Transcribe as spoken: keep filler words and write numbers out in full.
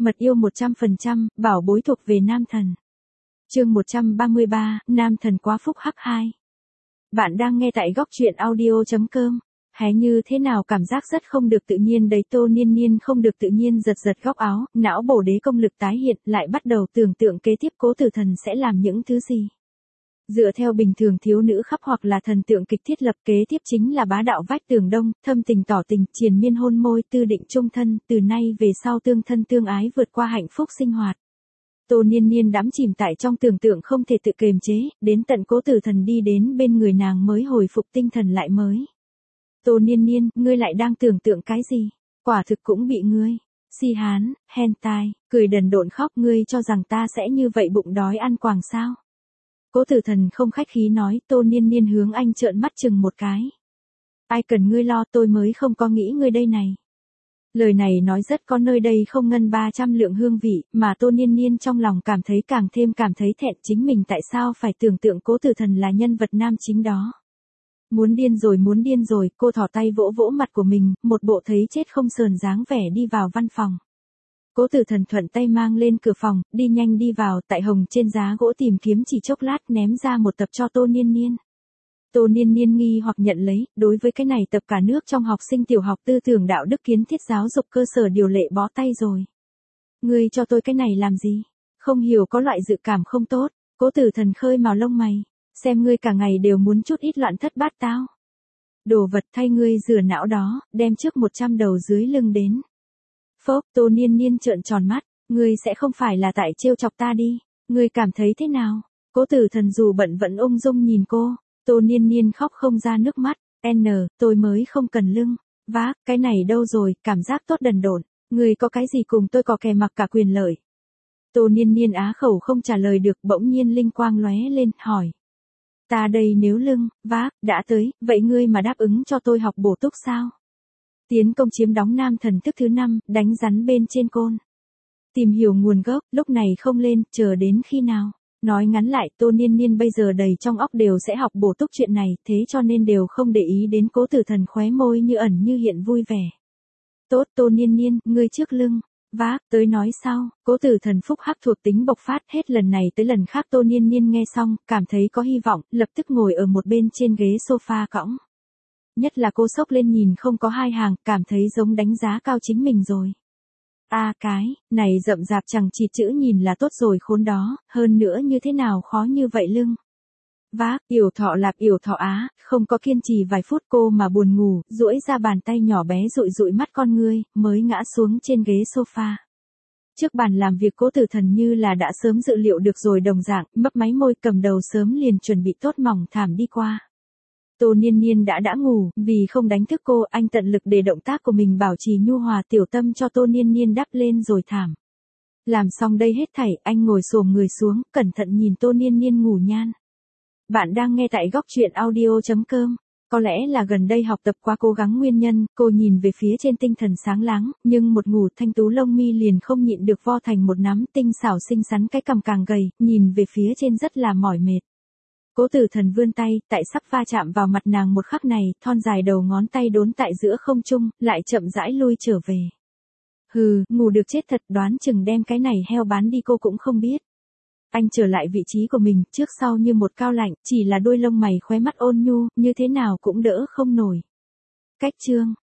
Mật yêu một trăm phần trăm, bảo bối thuộc về nam thần. Chương một trăm ba mươi ba, nam thần quá phúc hắc hai. Bạn đang nghe tại góc truyện audio chấm com. Hé như thế nào cảm giác rất không được tự nhiên đấy. Tô Niên Niên không được tự nhiên giật giật góc áo, não bổ đế công lực tái hiện, lại bắt đầu tưởng tượng kế tiếp Cố Tử Thần sẽ làm những thứ gì. Dựa theo bình thường thiếu nữ khắp hoặc là thần tượng kịch thiết lập, kế tiếp chính là bá đạo vách tường đông, thâm tình tỏ tình, triền miên hôn môi, tư định chung thân, từ nay về sau tương thân tương ái vượt qua hạnh phúc sinh hoạt. Tô Niên Niên đắm chìm tại trong tưởng tượng không thể tự kiềm chế, đến tận Cố Tử Thần đi đến bên người nàng mới hồi phục tinh thần lại mới. Tô Niên Niên, ngươi lại đang tưởng tượng cái gì? Quả thực cũng bị ngươi. Si hán, hentai, cười đần độn khóc, ngươi cho rằng ta sẽ như vậy bụng đói ăn quàng sao? Cố Tử Thần không khách khí nói. Tô Niên Niên hướng anh trợn mắt chừng một cái. Ai cần ngươi lo, tôi mới không có nghĩ ngươi đây này. Lời này nói rất có nơi đây không ngân ba trăm lượng hương vị, mà Tô Niên Niên trong lòng cảm thấy càng thêm cảm thấy thẹn, chính mình tại sao phải tưởng tượng Cố Tử Thần là nhân vật nam chính đó. Muốn điên rồi muốn điên rồi, cô thỏ tay vỗ vỗ mặt của mình, một bộ thấy chết không sờn dáng vẻ đi vào văn phòng. Cố Tử Thần thuận tay mang lên cửa phòng, đi nhanh đi vào, tại hồng trên giá gỗ tìm kiếm chỉ chốc lát ném ra một tập cho Tô Niên Niên. Tô Niên Niên nghi hoặc nhận lấy, đối với cái này tập cả nước trong học sinh tiểu học tư tưởng đạo đức kiến thiết giáo dục cơ sở điều lệ bó tay rồi. Ngươi cho tôi cái này làm gì? Không hiểu có loại dự cảm không tốt. Cố Tử Thần khơi mào lông mày. Xem ngươi cả ngày đều muốn chút ít loạn thất bát tao. Đồ vật thay ngươi rửa não đó, đem trước một trăm đầu dưới lưng đến. Phốc, Tô Niên Niên trợn tròn mắt, ngươi sẽ không phải là tại trêu chọc ta đi, ngươi cảm thấy thế nào? Cố Tử Thần dù bận vẫn ung dung nhìn cô. Tô Niên Niên khóc không ra nước mắt. N, tôi mới không cần lưng. Vác, cái này đâu rồi, cảm giác tốt đần độn. Ngươi có cái gì cùng tôi có kè mặc cả quyền lợi. Tô Niên Niên á khẩu không trả lời được, bỗng nhiên linh quang lóe lên, hỏi. Ta đây nếu lưng, vác, đã tới, vậy ngươi mà đáp ứng cho tôi học bổ túc sao? Tiến công chiếm đóng nam thần thức thứ năm, đánh rắn bên trên côn. Tìm hiểu nguồn gốc, lúc này không lên, chờ đến khi nào? Nói ngắn lại, Tô Niên Niên bây giờ đầy trong óc đều sẽ học bổ túc chuyện này, thế cho nên đều không để ý đến Cố Tử Thần khóe môi như ẩn như hiện vui vẻ. Tốt, Tô Niên Niên, ngươi trước lưng. Vác, tới nói sau. Cố Tử Thần phúc hắc thuộc tính bộc phát, hết lần này tới lần khác. Tô Niên Niên nghe xong, cảm thấy có hy vọng, lập tức ngồi ở một bên trên ghế sofa cõng. Nhất là cô sốc lên nhìn không có hai hàng, cảm thấy giống đánh giá cao chính mình rồi. A à, cái, này rậm rạp chẳng chỉ chữ nhìn là tốt rồi khốn đó, hơn nữa như thế nào khó như vậy lưng. Vác, yểu thọ lạp yểu thọ á, không có kiên trì vài phút cô mà buồn ngủ, duỗi ra bàn tay nhỏ bé dụi dụi mắt con ngươi, mới ngã xuống trên ghế sofa. Trước bàn làm việc Cố Tử Thần như là đã sớm dự liệu được rồi đồng dạng, mấp máy môi cầm đầu sớm liền chuẩn bị tốt mỏng thảm đi qua. Tô Niên Niên đã đã ngủ, vì không đánh thức cô, anh tận lực để động tác của mình bảo trì nhu hòa tiểu tâm cho Tô Niên Niên đắp lên rồi thảm. Làm xong đây hết thảy, anh ngồi xổm người xuống, cẩn thận nhìn Tô Niên Niên ngủ nhan. Bạn đang nghe tại góc truyện audio chấm com. Có lẽ là gần đây học tập quá cố gắng nguyên nhân, cô nhìn về phía trên tinh thần sáng láng, nhưng một ngủ thanh tú lông mi liền không nhịn được vo thành một nắm, tinh xảo xinh xắn cái cằm càng gầy, nhìn về phía trên rất là mỏi mệt. Cố Tử Thần vươn tay, tại sắp va chạm vào mặt nàng một khắc này, thon dài đầu ngón tay đốn tại giữa không trung, lại chậm rãi lui trở về. Hừ, ngủ được chết thật, đoán chừng đem cái này heo bán đi cô cũng không biết. Anh trở lại vị trí của mình, trước sau như một cao lạnh, chỉ là đôi lông mày khóe mắt ôn nhu, như thế nào cũng đỡ không nổi. Cách chương,